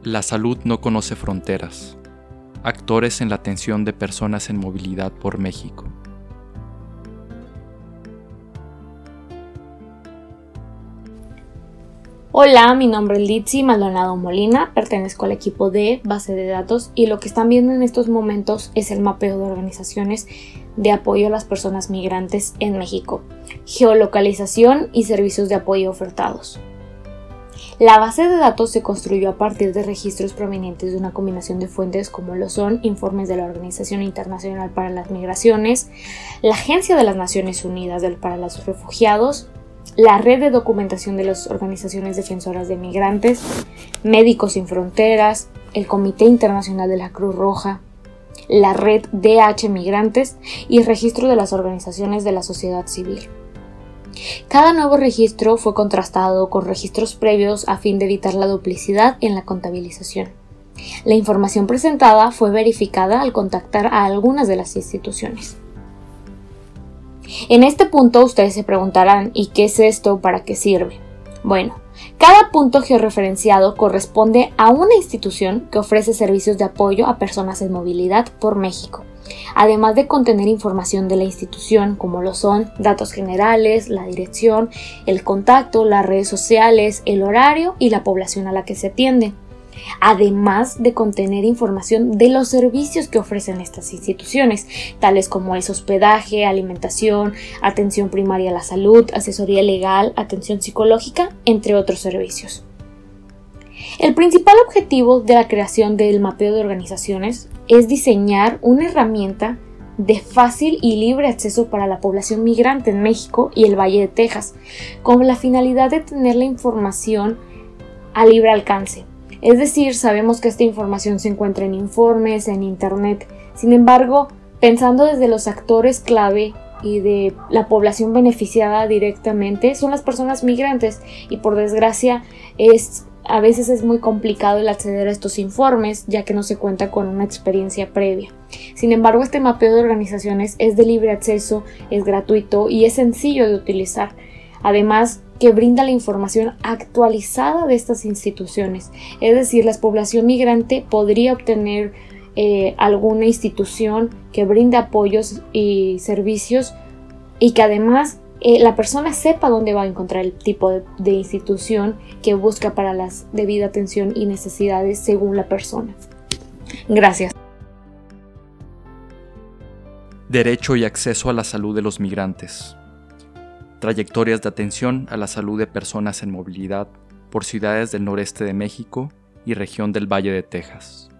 La salud no conoce fronteras. Actores en la atención de personas en movilidad por México. Hola, mi nombre es Litzy Maldonado Molina, pertenezco al equipo de base de datos y lo que están viendo en estos momentos es el mapeo de organizaciones de apoyo a las personas migrantes en México, geolocalización y servicios de apoyo ofertados. La base de datos se construyó a partir de registros provenientes de una combinación de fuentes como lo son informes de la Organización Internacional para las Migraciones, la Agencia de las Naciones Unidas para los Refugiados, la Red de Documentación de las Organizaciones Defensoras de Migrantes, Médicos Sin Fronteras, el Comité Internacional de la Cruz Roja, la Red DH Migrantes y el registro de las organizaciones de la sociedad civil. Cada nuevo registro fue contrastado con registros previos a fin de evitar la duplicidad en la contabilización. La información presentada fue verificada al contactar a algunas de las instituciones. En este punto ustedes se preguntarán, ¿y qué es esto? ¿Para qué sirve? Bueno, cada punto georreferenciado corresponde a una institución que ofrece servicios de apoyo a personas en movilidad por México, además de contener información de la institución como lo son datos generales, la dirección, el contacto, las redes sociales, el horario y la población a la que se atiende, además de contener información de los servicios que ofrecen estas instituciones, tales como es hospedaje, alimentación, atención primaria a la salud, asesoría legal, atención psicológica, entre otros servicios. El principal objetivo de la creación del mapeo de organizaciones es diseñar una herramienta de fácil y libre acceso para la población migrante en México y el Valle de Texas, con la finalidad de tener la información a libre alcance. Es decir, sabemos que esta información se encuentra en informes, en internet. Sin embargo, pensando desde los actores clave y de la población beneficiada directamente, son las personas migrantes y por desgracia a veces es muy complicado el acceder a estos informes ya que no se cuenta con una experiencia previa. Sin embargo, este mapeo de organizaciones es de libre acceso, es gratuito y es sencillo de utilizar. Además, que brinda la información actualizada de estas instituciones, es decir, la población migrante podría obtener alguna institución que brinde apoyos y servicios y que además la persona sepa dónde va a encontrar el tipo de institución que busca para la debida atención y necesidades según la persona. Gracias. Derecho y acceso a la salud de los migrantes. Trayectorias de atención a la salud de personas en movilidad por ciudades del noreste de México y región del Valle de Texas.